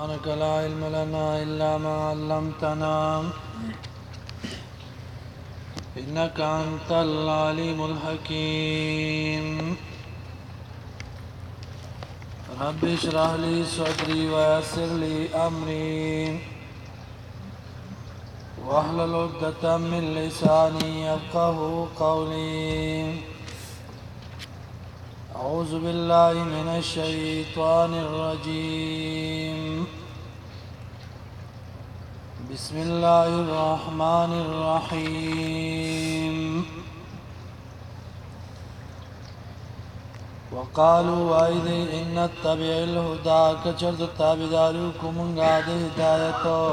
سبحانك لا علم لنا إلا ما علمتنا إنك أنت العليم الحكيم رب اشرح لي صدري ويسر لي أمري واحلل عقدة من لساني يفقه قولي أعوذ بالله من الشيطان الرجيم بسم الله الرحمن الرحيم وقالوا أيدي إن نتبع الهدى كچرد تابداركم انغاد هدايتو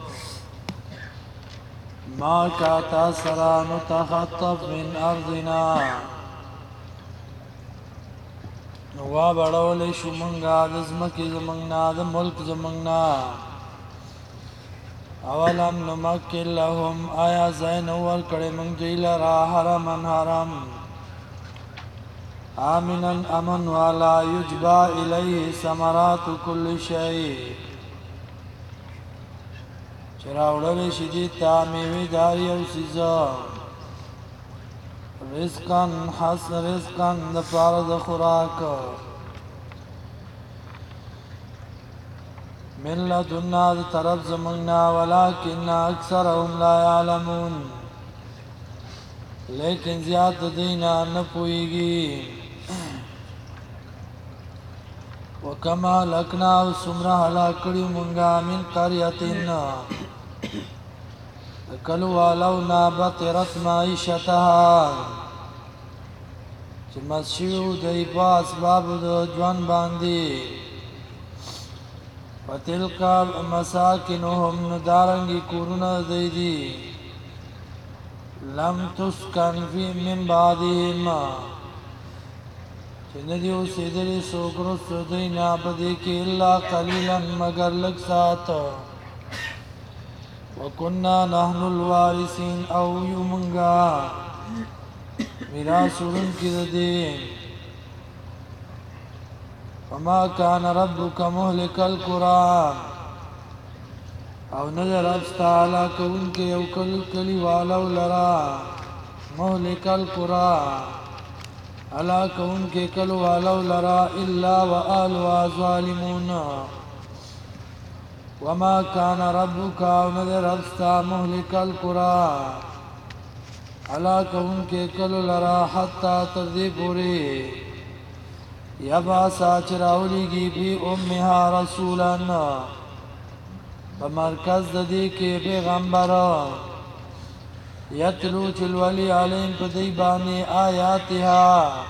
ما كاتا سرا نتخطف من أرضنا نوا بڑول شمنگا دزمکی زمنگنا د ملک زمنگنا اولم نمکن لهم آیا زین ور کڑی منگ دیل را حرمن حرم آمنا امن والا یجبا الیه ثمرات کل شئی چراوڑل شدید تامیوی داری او سیزا رزقاً حسن رزقاً دپارد خوراک من لدنا د طرف زمنگنا ولكن اکثرهم لا يعلمون لیکن زیاد دینا نپوئیگی وکما لکنا سمرہ حلاکڑی منگا من قریتن کلو والونا بطرت معیشتها چه مسشیو دی پا اسباب دو جوان باندی وتلکا مساکنهم ندارنگی کورونا دیدی لم تسکن فی من بعدهم چه ندیو سیدری سوکرو سدینا پدی کی اللہ قلیلا مگر لگ سات وکننا نحن الوارثین او یومنگا میراث وړونکي د دین وما كان ربك مهلك القرى او نظر ابستعالا کونکه یو کلی والو لرا مهلك القرى علا کونکه کلو والو لرا الا وآلوا ظالمون وما كان ربك او نظر ابستا مهلك القرى علا کونکه کلو لرا حتی تردی پوری یبعثا چراولیگی بی امها رسولن بمرکز ددی کے پیغمبر یتلو چلولی علیم پدی بانی آیاتها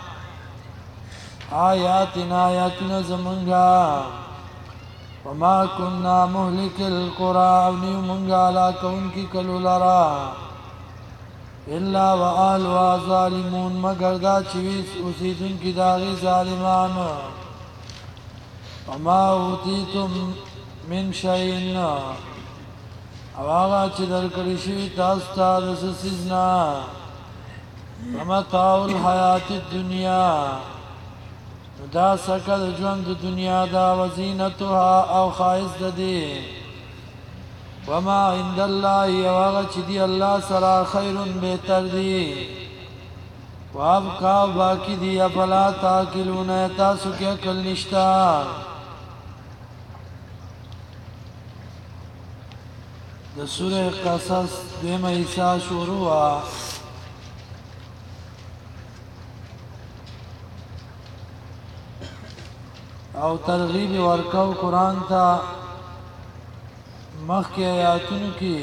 آیاتنا آیاتنا زمنگا وما کننا مهلک القرى اونیو منگا علا کونکی کلو لرا الا وآلوا ظالمون مگر دا چویس اسیدن کی داغی ظالمان وما اوتیتم من شئین او آغا چه در کرشوی تاستا دس سیزنا ومتاو الحیات الدنیا دا سکد جوند دنیا دا وزینتها او خائز ددی وما عند الله یواغ چی دی اللہ سرا خیر بہتر دی وابقا باقی دی افلا تاکلون تاسو کی اکل نشتا دا سورہ قصص دیم عیسیٰ شروع او ترغیب ورکو قرآن تا مخ کے آیاتونو کی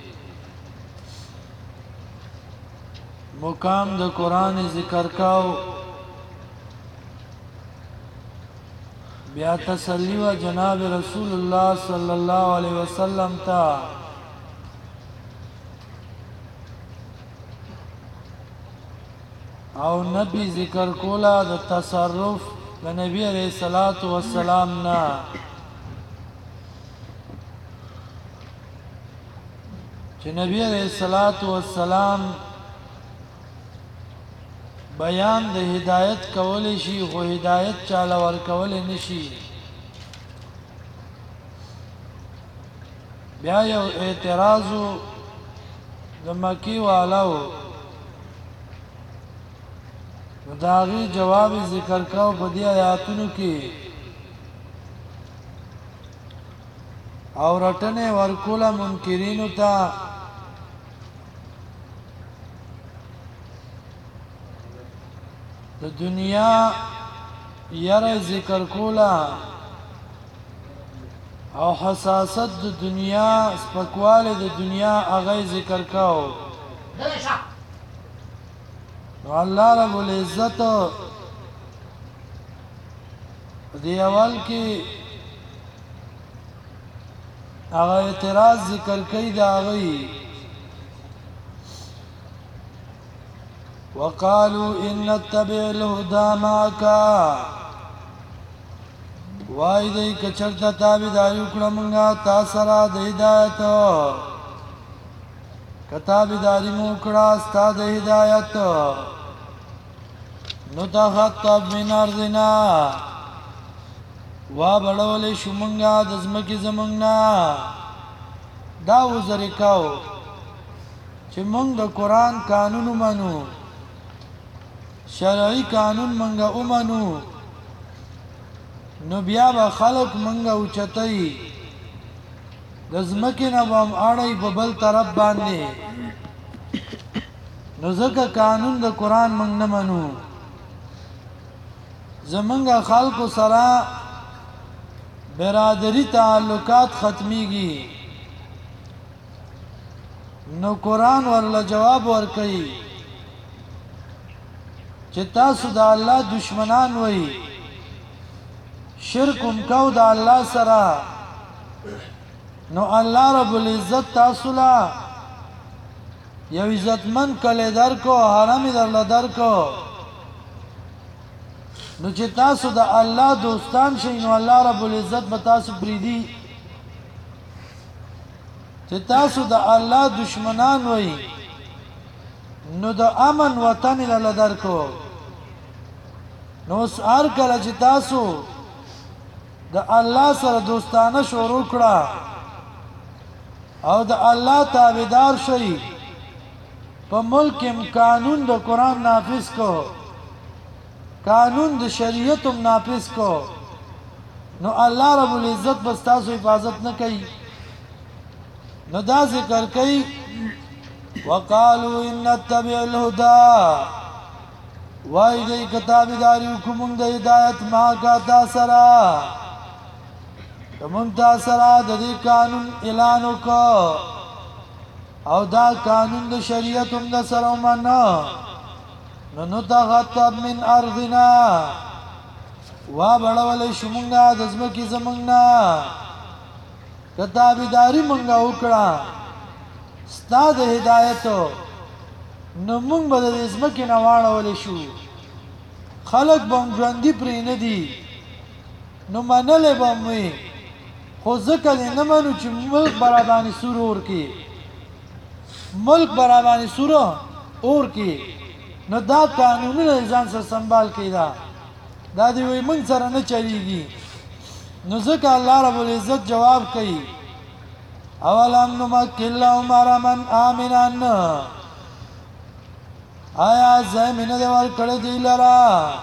مقام د قرآن ذکر کاو بیا تسلی و جناب رسول اللہ صلی اللہ علیہ وسلم تا او نبی ذکر کولا د تصرف د نبی علیہ الصلوۃ والسلام نا چې نبی علیہ الصلوۃ والسلام بیان د هدایت کول شي خو هدایت چاله ور کول نشي بیا یو اعتراضو د مکی والاو نو د هغې جواب یې ذکر کو په دې آیاتونو کې او رټنې ورکوله منکرینو ته د دنیا یره ذکر کوله او حساست د دنیا سپکواله د دنیا هغه ذکر کو نو الله رب العزت دی اول کې هغه اعتراض ذکر کوي دا غي وقالوا ان نتبع الهدى معك وای دې کچرتا تابعداري وکړه مونږه تاسو سره د هدایت کتابداري مو وکړه ستاسو د هدایت نو تخطب من ارضنا وا بړولې شومنګا د زمکه زمنګنا دا وزر کاو چې مونږ د قران قانون منو شرعي قانون مونږه ومنو نو بیا به خلق مونږه اوچتای د زمکه نه بم اړای په بل طرف باندې نو ځکه قانون د قران مونږ نه منو زمونږه خلق سره برادری تعلقات ختمیږي نو قران ورله جواب ورکړي چې تاسو د الله دشمنان وئ شرکم کو د الله سره نو الله رب العزت تاسو لا یو عزتمن کله درکو حرام درله درکو نو چې تاسو د الله دوستان شئ نو الله رب العزت به تاسو پریدي چې تاسو د الله دشمنان وئ نو د امن وطن له درکو نو هر کله چې تاسو د الله سره دوستانه شروع کړه او د الله تابعدار شئ په ملک قانون د قران نافذ کو قانون د شریعت هم نافذ کو نو الله رب العزت بس تاسو حفاظت نه کوي نو دا ذکر کوي وقالوا ان نتبع الهدى وای دې کتابداري حکم د هدایت ما کا تاسرا کوم تاسرا د دې قانون اعلان وکړه او دا قانون د شریعت هم د سره ومنه نو تغطب من ارضنا وا بړول شومنګا د زمکه زمنګنا کتابداري مونږه وکړه ستاد هدایت نو مونږ به د زمکه نه واړول شو خلق بم ژوندۍ پرې نه دي نو منلې بم خو ځکه نه منو چې ملک برابرانی سرور کې ملک برابرانی سرور اور کې نو دا قانوني ځان سره سنبال کیدا دا دی وي موږ سره نه چلیږي نو ځکه الله رب العزت جواب کوي اولم نمکن لهم حرما آمنا آیا زمینه دی ورکړی دی لرا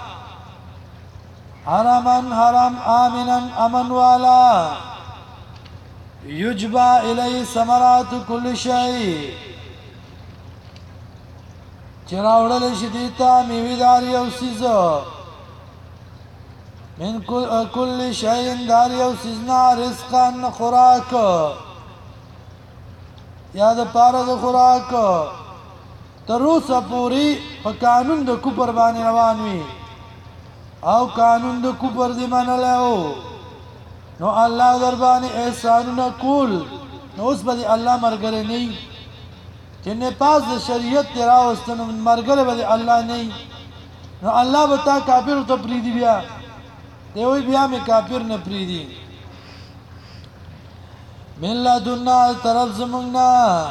حرم آمنا امن والا یجبا الی ثمرات کل شیء چراوړل شي دیتا میویدار یو سیزو من کل شیء دار یو سیزنا رزقان خوراک یا د پاره د خوراک تر اوسه پوری په قانون د کوپر باندې روان وي او قانون د کوپر دی منلو نو الله در باندې احسانونه کول نو اوس به الله مرګره نه چې نه پاس د شریعت تیرا واستنو مرګره به الله نه نو الله به تا کافر ته پریدي بیا دی وی بیا می کافر نه پریدي من لدنا طرف زمنا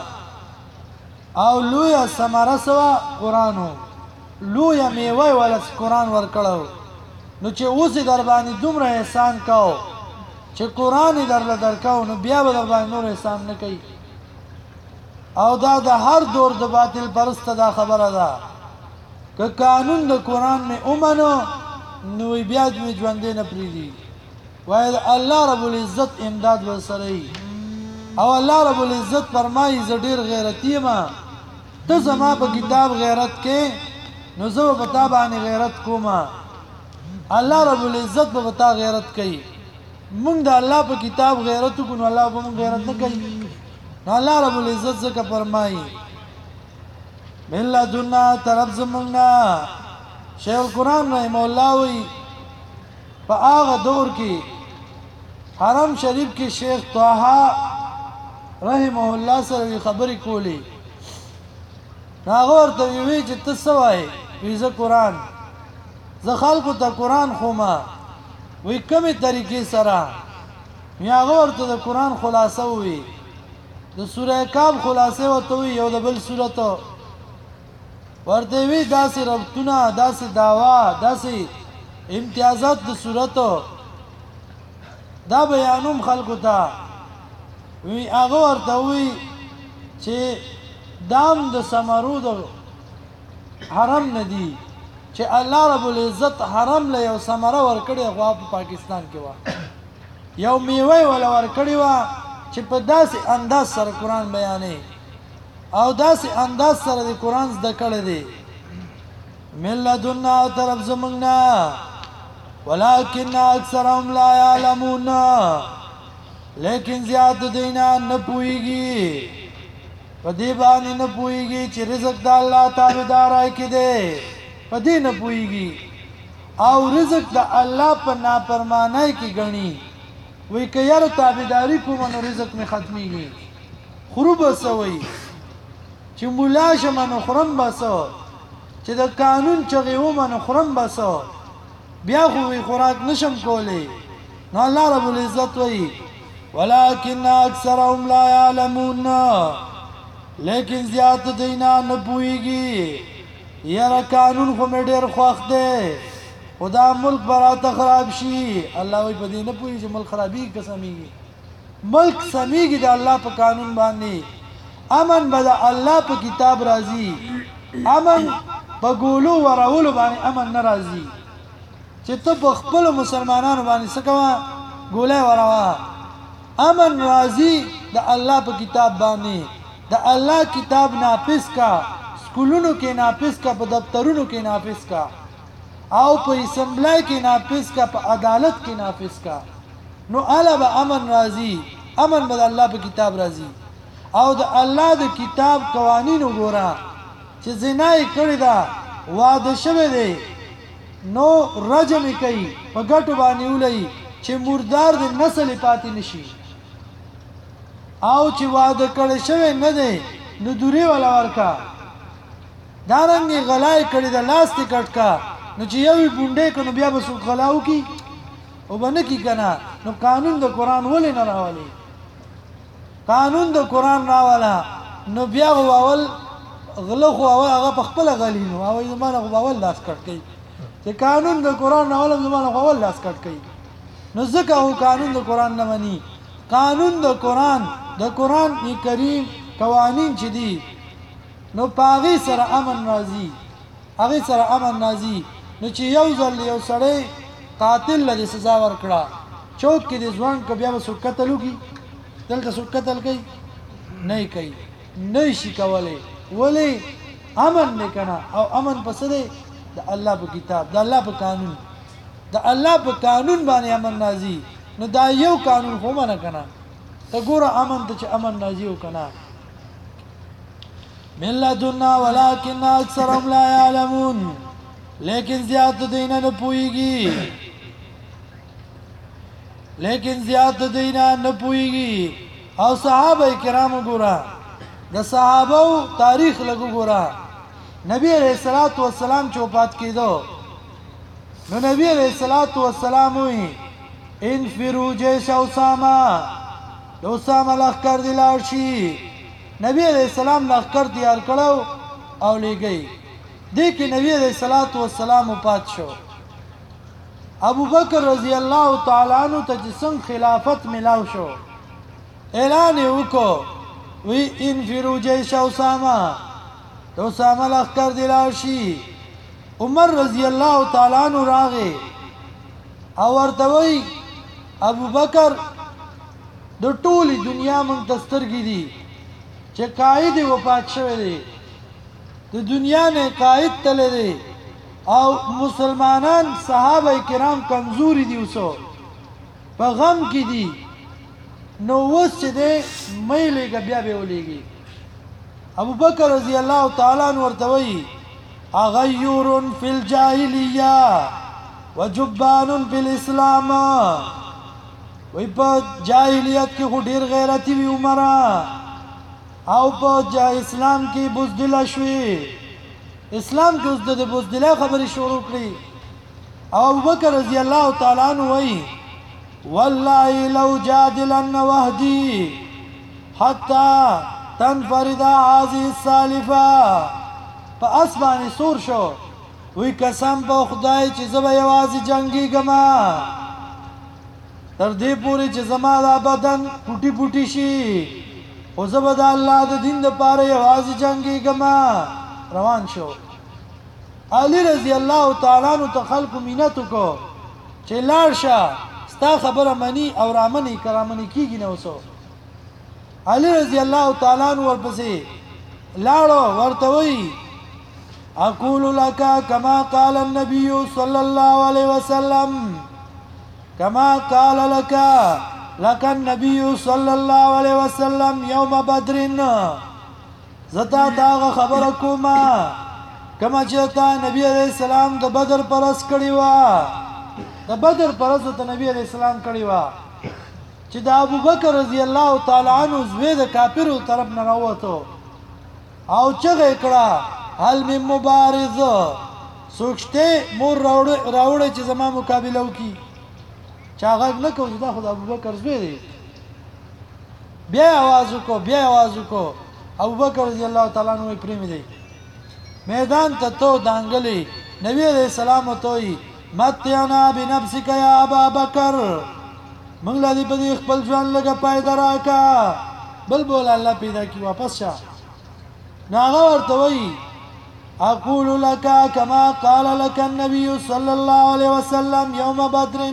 او لویا سماره سوا قرانو لویا میوه ولا قران ورکړو نو چې اوس در باندې دومره احسان کاو چې قرآن یې درله درکاو نو بیا به در باندې نور احسان نه کوي او دا د هر دور د باطل پرسته دا خبره ده که قانون د قرآن مې ومنو نو بیا مې ژوندی نه پرېږدي وایي الله رب العزت امداد ورسره وي او الله رب العزت فرمایي زه ډېر غیرتي یم ته زما په کتاب غیرت کې نو زه به په تا باندې غیرت کوم الله رب العزت به په تا غیرت کوي مونږ د الله په کتاب غیرت وکړو نو الله به مونږ غیرت نه کوي نو الله رب العزت ځکه فرمایي من لدنا طرف زمونږ نه شیخ القرآن رحمه الله وایي په هغه دور کې حرم شریف کې شیخ طه رحمه الله سره خبرې کولې هغه ورته وی چې ته څه وایې وی زه قرآن زه خلکو ته قرآن خوما وی کومې طریقې سره هغه ورته د قرآن خلاصه ووی د سوره کهف خلاصه ورته وی یو د بل سورت ورته وی داسې ربطونه داسې دعوا داسې امتیازات د سورت دا بیانوم خلکو ته وی هغه ورته وی چې دام د ثمرو د حرم نه دي چې الله رب العزت حرم له یو ثمره ورکړې خو په پاکستان کې و یو میوه ولا ورکړې و چې په داسې انداز سره قرآن بیانې او داسې انداز سره د قرآن زده کړی دی من لدنا طرف زمونږ نه ولكن اکثرهم لا يعلمون لیکن زیات دینا نه پوهیږي په دې باندې نه پوهیږي چې رزق د الله تابعدارای کې دی په دې نه پوهیږي او رزق د الله په نافرمانی کې ګڼي وی که یاره تابعداري کوم نو رزق مې ختمیږي خورو بسوي چې مولا شم نو خورم بسو چې د قانون چغې وم نو خورم بسو بیا خو وی خوراک نشم کولی نو الله رب العزت وی ولكن اکثرهم لا يعلمون لیکن زیات دینا نه پوهیږي یاره قانون خو مې ډېر خوښ دی خدا ملک براته خراب شي الله وی په دې نه پوهیږي چې ملک خرابېږي که سمیږي ملک سمیږي د الله په قانون باندې امن به د الله په کتاب راځي امن په ګولو ورولو باندې امن نه راځي چې ته په خپلو مسلمانانو باندې څه کوه ګولی وروا امن راځي د الله په کتاب باندې د الله کتاب نافذ کا سکولونو کې نافذ کا په دفترونو کې نافذ کا او په اسمبلی کې نافذ کا په عدالت کې نافذ کا نو الا به امن راځي امن به د الله په کتاب راځي او د الله د کتاب قوانین وګوره چې زنا یې کړې ده واده شوی دی نو رجم یې کوي په ګټو باندې ولي چې مردار د نسل پاتې نشي او چې واده کړی شوی نه دی نو دوری ولا ورکا دارنګې غلای کړی د لاس ته کټ کا نو چې یو بونډې کنو بیا به څوک غلاو کی او باندې کی کنه نو قانون د قرآن ولې نه راولي قانون د قرآن راواله نو بیا اول غله خو هغه په خپل غلینو او زمانه خو اول لاس کټ کوي چې قانون د قرآن راواله زمانه خو اول لاس کټ کوي نو ځکه هو قانون د قرآن نه مني قانون د قرآن کریم قوانین چې دي نو پاغي سره امن راځي هغه سره امن راځي نو چې یو ځل یو سړی قاتل له سزا ورکړه چوک کې د ځوان ک بیا وسو قتل وکي دلته سو قتل کوي نه کوي نه شي کولای ولی امن نه کنه او امن پس دی د الله په کتاب د الله په قانون د الله په قانون باندې امن نازي نو دا یو قانون خو نه کنه ته ګوره امن ته چې امن نازي وکنه من لدنا ولكن اکثرهم لا يعلمون لیکن زیات دینا نه پويږي او صحابه کرام ګورا د صحابه تاریخ لګو ګورا نبی علیہ الصلوۃ والسلام چوپات کیدو نو نبی علیہ الصلوۃ والسلام وی انفروا جيش اسامه لخر دی لارشي نبی علیہ السلام لخر تیار کړو او لګي دې کې نبی علیہ الصلوۃ والسلام پات شو ابو بکر رضی الله تعالی عنہ ته څنګه خلافت ملاو شو اعلان وکړو وی انفرو جیش اسامه اسامه لخر دی لاشي عمر رضی الله تعالی عنہ راغه او ورته وی ابو بکر د ټولي دنیا مونږ دسترګې دي چې قائد وفات شوی دی د دنیا نه قائد تل دی او مسلمانان صحابه کرام کمزوري دي اوسو په غم کې دي نو وس چې دی مېلېږي بیا به ولېږي ابو بکر رضی الله تعالی عنہ ورته وی اغیور فی الجاهلیه وجبان فی الاسلام وی په جاهلیت کې خو ډیر غیرتی وی عمره او په اسلام کې بزدل شوی اسلام کې اوس د بزدل خبرې شروع کړې او ابو بکر رضی الله تعالی عنہ وی والله لو جادلن وحدي حتى تنفرد هذه السالفه فاسباني سور شو وی قسم په خدای چې زما یوازې جنگي ګما تر دې پورې چې زما د بدن ټوټي ټوټي شي او زما د الله د دین لپاره یوازې جنگي ګما روان شو علي رضی الله تعالی عنہ ته خلق مينتو کو چې لاړشه ستا خبره مني او رامني کرامني کیږي نو وسو علي رضی الله تعالی عنہ ورپسې لاړو ورته وی اقول لك كما قال النبي صلى الله عليه وسلم كما قال لك النبي صلى الله عليه وسلم يوم بدر زتا دا خبر کوما کما چې تا نبی عليه السلام د بدر پرس کړی وا د بدر پرس ته نبی عليه السلام کړی وا چې د ابو بکر رضی الله تعالی عنہ زوی د کافرو طرف نه راوته او چغه کړه حل من مبارز سوچته مور راوړې چې زما مقابله وکي چاغه نه کوي دا خدای ابو بکر زوی دی بیا आवाज کو ابو بکر رضی الله تعالی عنہ پریم دی میدان ته تو دانګلی نبی علیہ السلام توي متینا بنفسک یا ابا بکر موږ لدی په خپل ځوان لګه پایدا راکا بل بول الله پیدا کی واپس شه ناغه ورته وی اقول لك كما قال لك النبي صلى الله عليه وسلم يوم بدر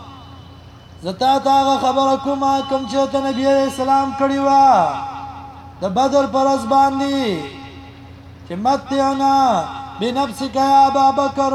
زتا تا خبر کوم کوم چې ته نبی عليه السلام کړی وا د بدر پرز باندې چې متینا بنفسک یا ابا بکر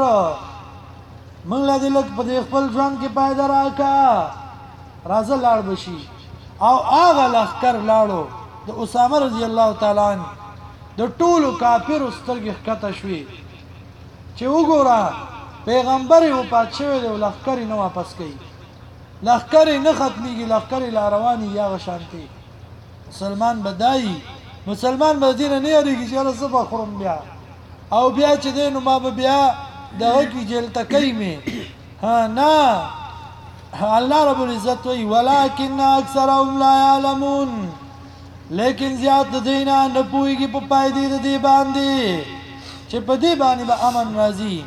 موږ له دې په خپل ځان کې پایدا راکا راځه لاړ بشي او هغه لخر لاړو د اسامه رضی الله تعالی عنہ د ټولو کافرو سترګې ښکته شوې چې وګوره پیغمبر یې وفات شوی دی لښکر یې نه واپس کوي لښکر یې نه ختمیږي لښکر یې لا روان یي هغه شانتې مسلمان بدایي مسلمان به دې نه یریږي چې یاره زه به خورم بیا او بیا چې دی نو ما به بیا دغه کې جیل ته کوي مې ها نه الله رب العزت وی ولكن اکثرهم لا يعلمون لیکن زیات دینا نه پويږي په پایدې د دې باندې چې په دې باندې به امن راځي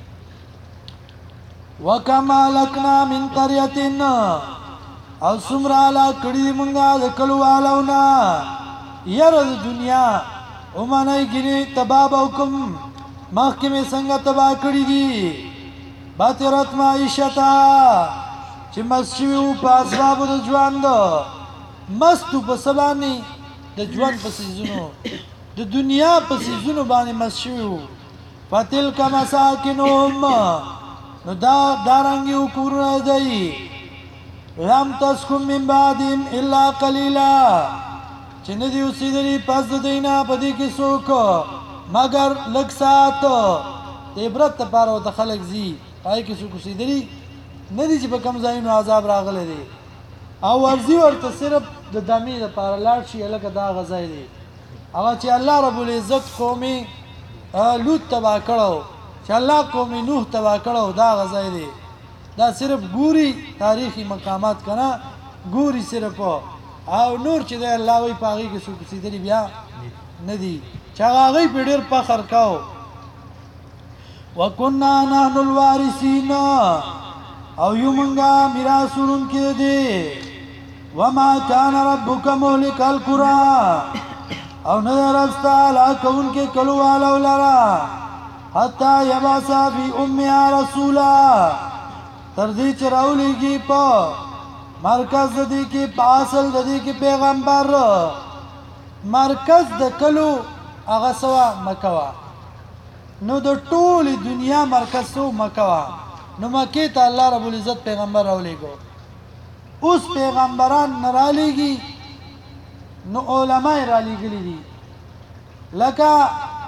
وکما لکنا من قريه او سمرا لا کړي مونږه د کلوالونا ير د دنیا ومنای ګني تباب حکم محکمه څنګه تبا کړی دي باترت معیشتا چې مسیو په اسباب د ژوند مستو په سبانی د ژوند په سيزونو د دنیا په سيزونو باندې مسیو فتل کما ساکنهم نو دا دارنګي وکړه دی لم تسكن من بعدهم الا قليلا چې نه دی اوسېدلی پس د دینا په دې کې څوک مگر لږ سات د عبرت لپاره د خلک زی پای کې څوک اوسېدلی نه دي چې په کم ځایونو عذاب راغلی دی او ورزي ورته صرف د دمې لپاره لاړ شي لکه دا غځای دی هغه چې الله رب العزت قومي لوط تبا کړو چې الله قومي نوح تبا کړو دا غځای دی دا صرف ګوري تاریخي مقامات کنه ګوري صرف او نور چې د الله وی پاغي کې څوک سیدلی بیا نه دي چې هغه په ډېر فخر کاو وکنا نحن الوارثین او یو منگا میراسونن کے دے وما کان ربک مهلک القرى او نظر استعلا کون کے کلو والا لرا حتی یباسا فی امیا رسولا تردی چراولی کی پا مرکز دی کی پاسل دی کی پیغمبر مرکز د کلو اغا سوا مکوا نو د ټول دنیا مرکز سو مکوا نو مکی ته الله رب العزت پیغمبر راولېږو اوس پیغمبران نه رالیږي نو علما یې رالیږلي دي لکه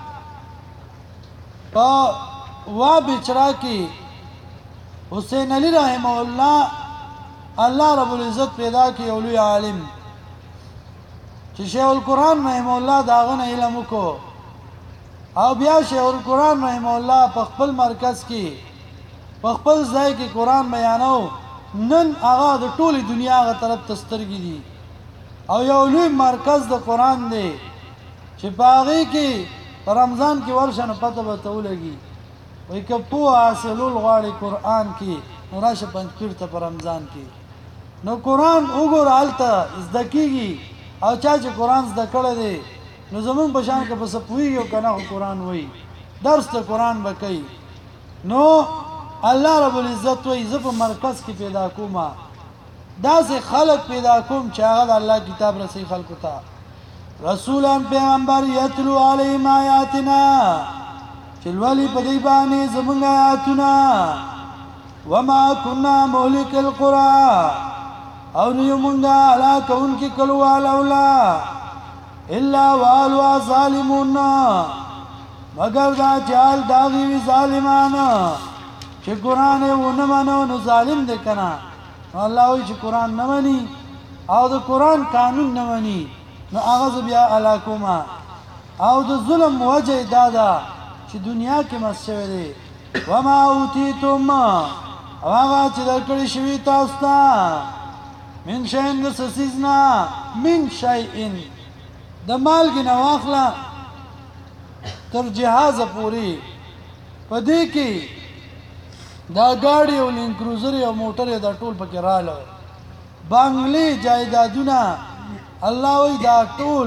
په وا بچرا کې حسین علی رحمه الله الله رب العزت پیدا کړي یو لوی عالم چې شیخ القرآن رحمه الله داغه نه علم وکړو او بیا شیخ القرآن رحمه الله په خپل مرکز کې په خپل ځای کې قرآن بیانو نن هغه د ټولې دنیا هغه طرف ته سترګې دي او یو لوی مرکز د قرآن دی چې په هغې کې په رمضان کې ورشه نو پته به ته ولګي وایي که پوه حاصلول غواړې قرآن کې نو راشه پنجپیر ته په رمضان کې نو قرآن وګوره هلته زده کېږي او چا چې قرآن زده کړی دی نو زمونږ په شان که په څه پوهېږي او که نه خو قرآن وایي درس د قرآن به کوي نو الله رب العزت وایي زه په مرکز کې پیدا کوم داسې خلق پیدا کوم چې هغه د الله کتاب رسوي خلکو ته رسولا پیغمبر یتلو علیهم آیاتنا چې لولي په دوی باندې زمونږ آیاتونه وما كنا مهلك القرى او نو مونږه هلاکونکي کلو والا الا والوا ظالمون مگر دا چال داغي وی ظالمان چې قران یې ونه منو نو ظالم دی کنه الله وی چې قران نه مني او د قران قانون نه مني نو هغه بیا هلاکوما او د ظلم وجه دادا چې دنیا کې مسوي دی وما اوتیتم هغه چې درکړی شوی تاسو ته من شین سسیزنا من شیئن د مالګې نه واخله تر جهازه پورې په دې کې دا گاڑی او لینک کروزر او موټر دا ټول پکې رااله بنگلې جایدادونه الله وی دا ټول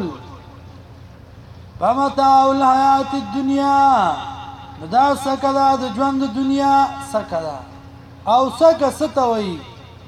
فمتاع الحیات الدنیا دا سکه دا د ژوند دنیا سکه دا او سکه ستوي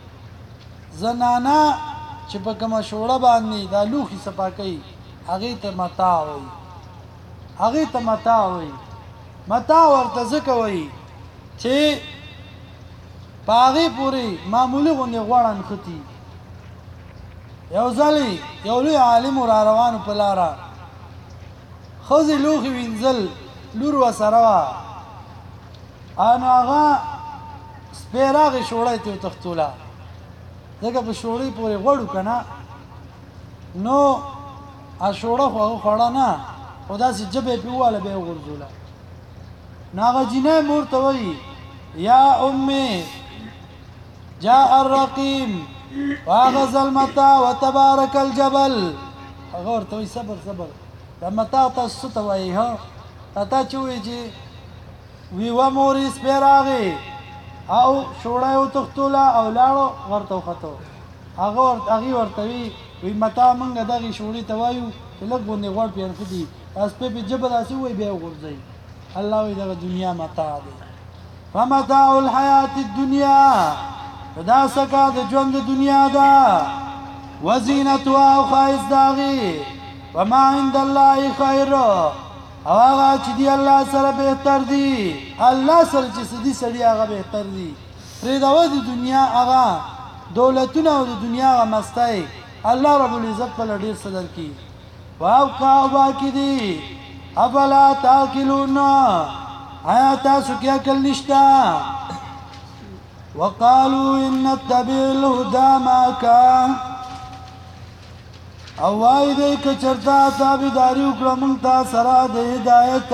زنانا چې په کومه شوړه باندې دا لوخي صفا کوي هغه ته متاع وي هغه ته متاع وي متاع ورته ځکه وي چې پاغي پوری معمولی غونډه غوړن ختی یو ځلی یو لوی عالم را روانو په لاره خوځي لوخي وینځل لور وسره وا انا هغه سپیراغه شوړای ته تختولا دغه په شوړې پورې غوړو کنه نو ا شوړه خو خړه نه خدا سي جبه پیواله به ورزولا ناغه جنې مورته وای یا امي جاء الرقيم واغز المتا وتبارك الجبل هغه ورته وای صبر صبر دا متا تاسو ته وای ها تا چوي چې وی و موريس پیراغه او شوړایو تختولا او لاړو ورته خطو هغه ورته وی متا مونږ دغه شوړی ته وایو چې لږ باندې غوړ پیان کړي اس په جبل اسي وای بیا ورځي الله وی دغه دنیا متاع ده فمتاع الحیات الدنیا دا سکه د ژوند دنیا ده وزینتها او خایز داغي وما عند الله خیر او هغه چې دی الله سره بهتر دی الله سره چې سدي سړي هغه بهتر دی پرې دا و د دنیا هغه دولتونه او د دنیا هغه مستای الله رب العزت په لډیر صدر کی واو کا باقی دی افلا تاکلون آیا تاسو کې عقل نشتا وقالوا ان نتبع الهدى معك او وای دې ک چرتا تابعداري وکړه مونږ ته سره د هدایت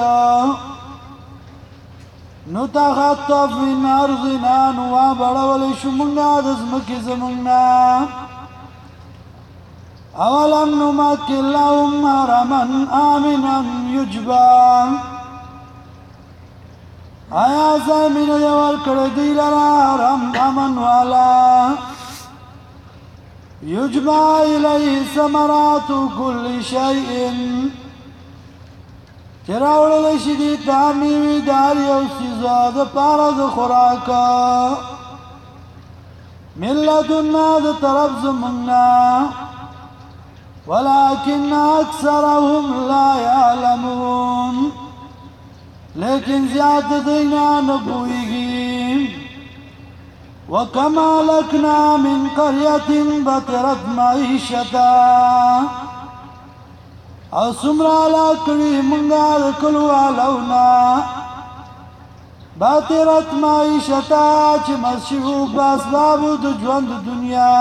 نو تا خطف من ارضنا نو بڑول شمونږه د زمکه زمونږه اولم نمکن لهم حرما آمنا یجبا آیا زمین دی ورکړ دی لرا رم امن والا یجمع الیه ثمرات کل شیء چراوړل شي دي تامیوي دار یو سیزا د پاره د خوراکا ملتنا د طرف زمنا ولكن اکثرهم لا يعلمون لیکن زیاد دینا نبوئیگی وکما لکنا من قریت بطرت معیشتا او سمرا لکڑی منگا دکلو علونا بطرت معیشتا چی مسشوک باسبابو دو جوند دنیا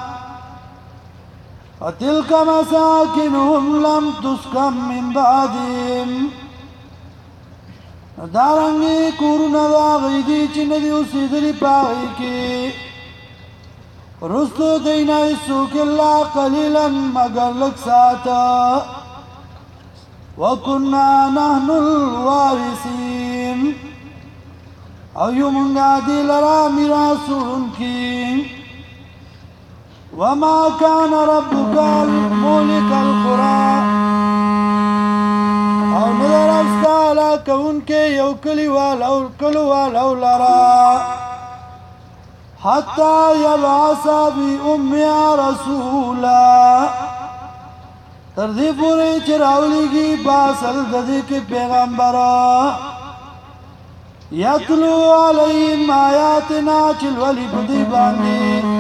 وتلك مساكنهم لم تسكن من بعدهم دارنگی کورنا دا غیدی چی ندی اسی دلی پاگی کی رستو دینا سوک اللہ قلیلا مگر لک ساتا وکننا نحن الوارثین او یو منگا دی لرا میراسون کی وما كان ربك مولك القرى او نظر استعلا کون کے یو کلی والو لرا حتى يبعث بأمها رسولا تردی پوری چراولی کی باسل ددی کے پیغمبرا یتلو علیہم آیاتنا چلولی بدی باندی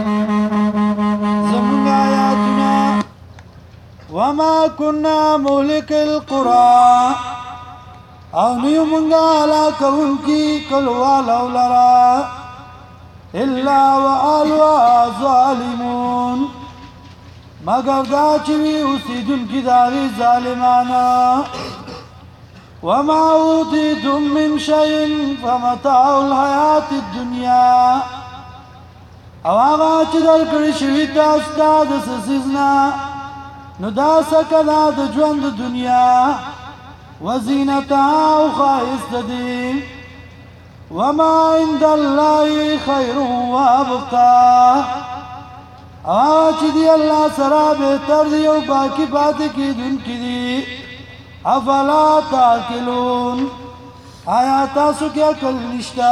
زمون آیاتنا وما كنا مهلك القرى او نیو منگا علاکون کی کلوالو لرا الا وآلوا ظالمون مگر دا چوی اسیدن کی داغی ظالمانا وما اوتیتم من شیء فمتاع الحیات الدنیا او آغا چی در کری شوی تاستا دا سسیزنا نو دا سکنا دا جوند دنیا وزینتا او خائست دی وما عند اللہ خیر و ابقا آغا چی دی اللہ سرا بہتر دی او باقی بات کی دن کی دی افلا تاکلون آیا تاسو کیا کل نشتا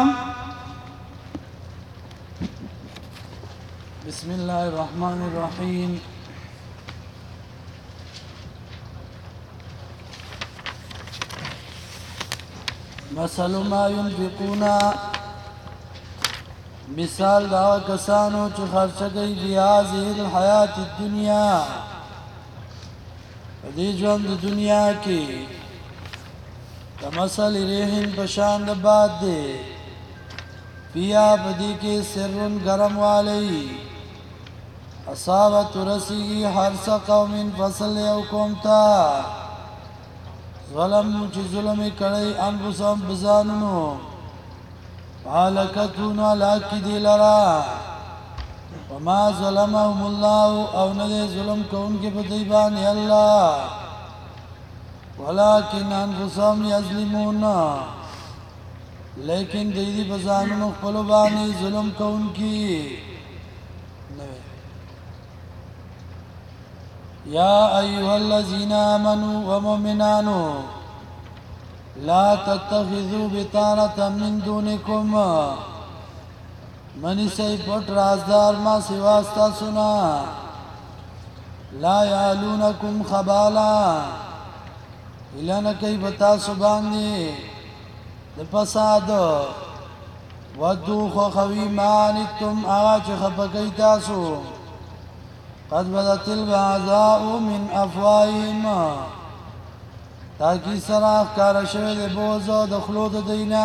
بسم الله الرحمن الرحيم مثل ما ينفقون مثال دا کسانو چې خرچ کوي د هذه الحیات الدنیا دې ژوند د دنیا کې کمثل ریح پشان د باد دی پیا بدی کے سرن گرم والی اصابت رسی حرس قوم فصل یو قوم تا ظلم چی ظلم کڑی انفسهم بزاننو حالکتون علاکی دی لرا وما ظلمهم اللہ او ندے ظلم کون کے بدیبانی اللہ ولیکن انفسهم یظلمون لیکن دیدی بزانونو خپلو بانی ظلم کون کی یا ایوہ الذین آمنوا ومؤمنانو لا تتخذوا بطانة من دونکم منی سی پٹ رازدار ما سواستا سنا لا یعلونکم خبالا الانکی بتا سباندی د فساد ودو خو خوی مانتم آج خفکی تاسو قد بدت البعضاء من افواههم تاکی سراخ کارشوی دی بوزو دخلو د دینا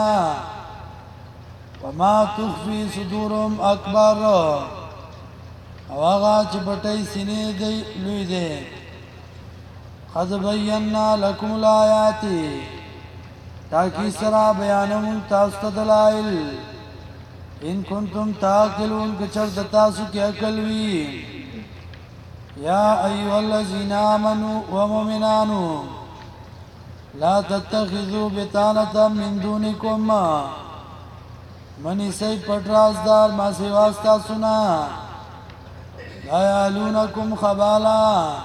وما تخفی صدورهم اکبر او آغا چه پتی سینی دی لوی دی قد بینا لکم الآیاتی تاکی سرا بیانمون تاستا دلائل ان کنتم تاقلون کچر دتاسو کی اکلوی یا ایوہ الذین آمنوا ومؤمنانو لا تتخذوا بطانة من دونکم منی سی پٹ رازدار ما سواستا سنا لا یعلونکم خبالا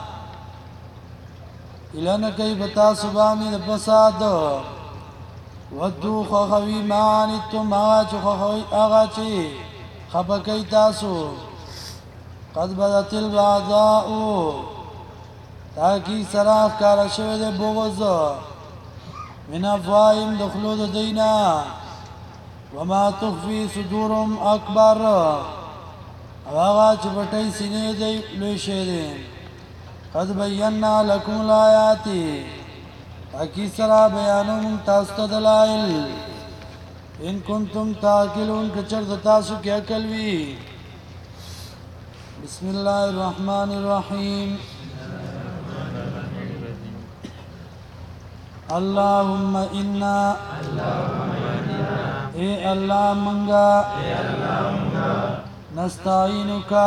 الان کئی بتا سبانی دا پساد ودو خوخوی معنیتم آغا چی خبکی تاسو قد بدت البعضاؤ تاکی سراخ کارا شوه ده بغض من افواهیم دخلو دینا وما تخفی صدورم اکبر آغا چی بٹی سینے دی لوشه دی قد بینا لکم الآیاتی تاکی سرا بیانم تاست دلائل ان کنتم تاکلون کچر تاسو کیا کلوی بسم اللہ الرحمن الرحیم اللہم انا اے اللہ منگا نستعینکا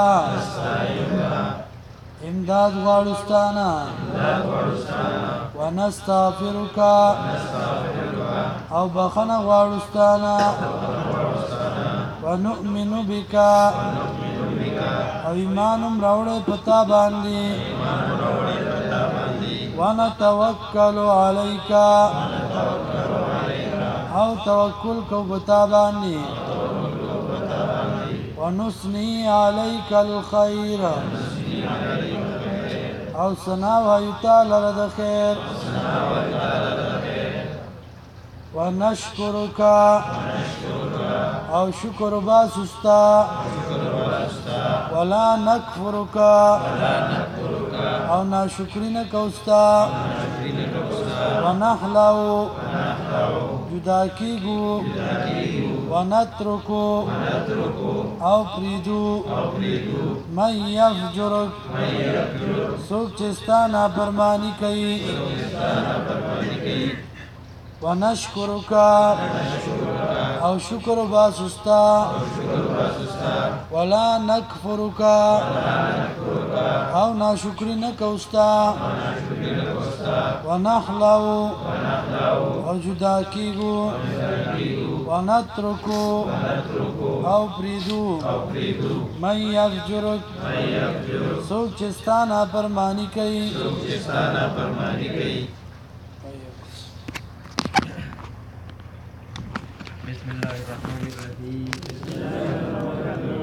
امداد غارستانا ونستغفرکا او بخن غارستانا ونؤمن بکا او ایمانم روڑے پتا باندی ونتوکل علیکا او توکل کو پتا باندی ونثنی علیکا الخیر او سناو ایتا لرد خیر ونشکرکا او شکر باسستا ولا نکفرکا او ناشکری نکوستا ونحلو جدا کیگو ونترکو او پریدو من یفجرک سوک چستانا پرمانی کئی ونشکرکا او شکر باسستا ولا نکفرکا او ناشکری نکوستا ونحلو او جدا کیگو ونترکو او پریدو من یفجرک سوک چستانا پرمانی کئی بسم الله الرحمن الرحيم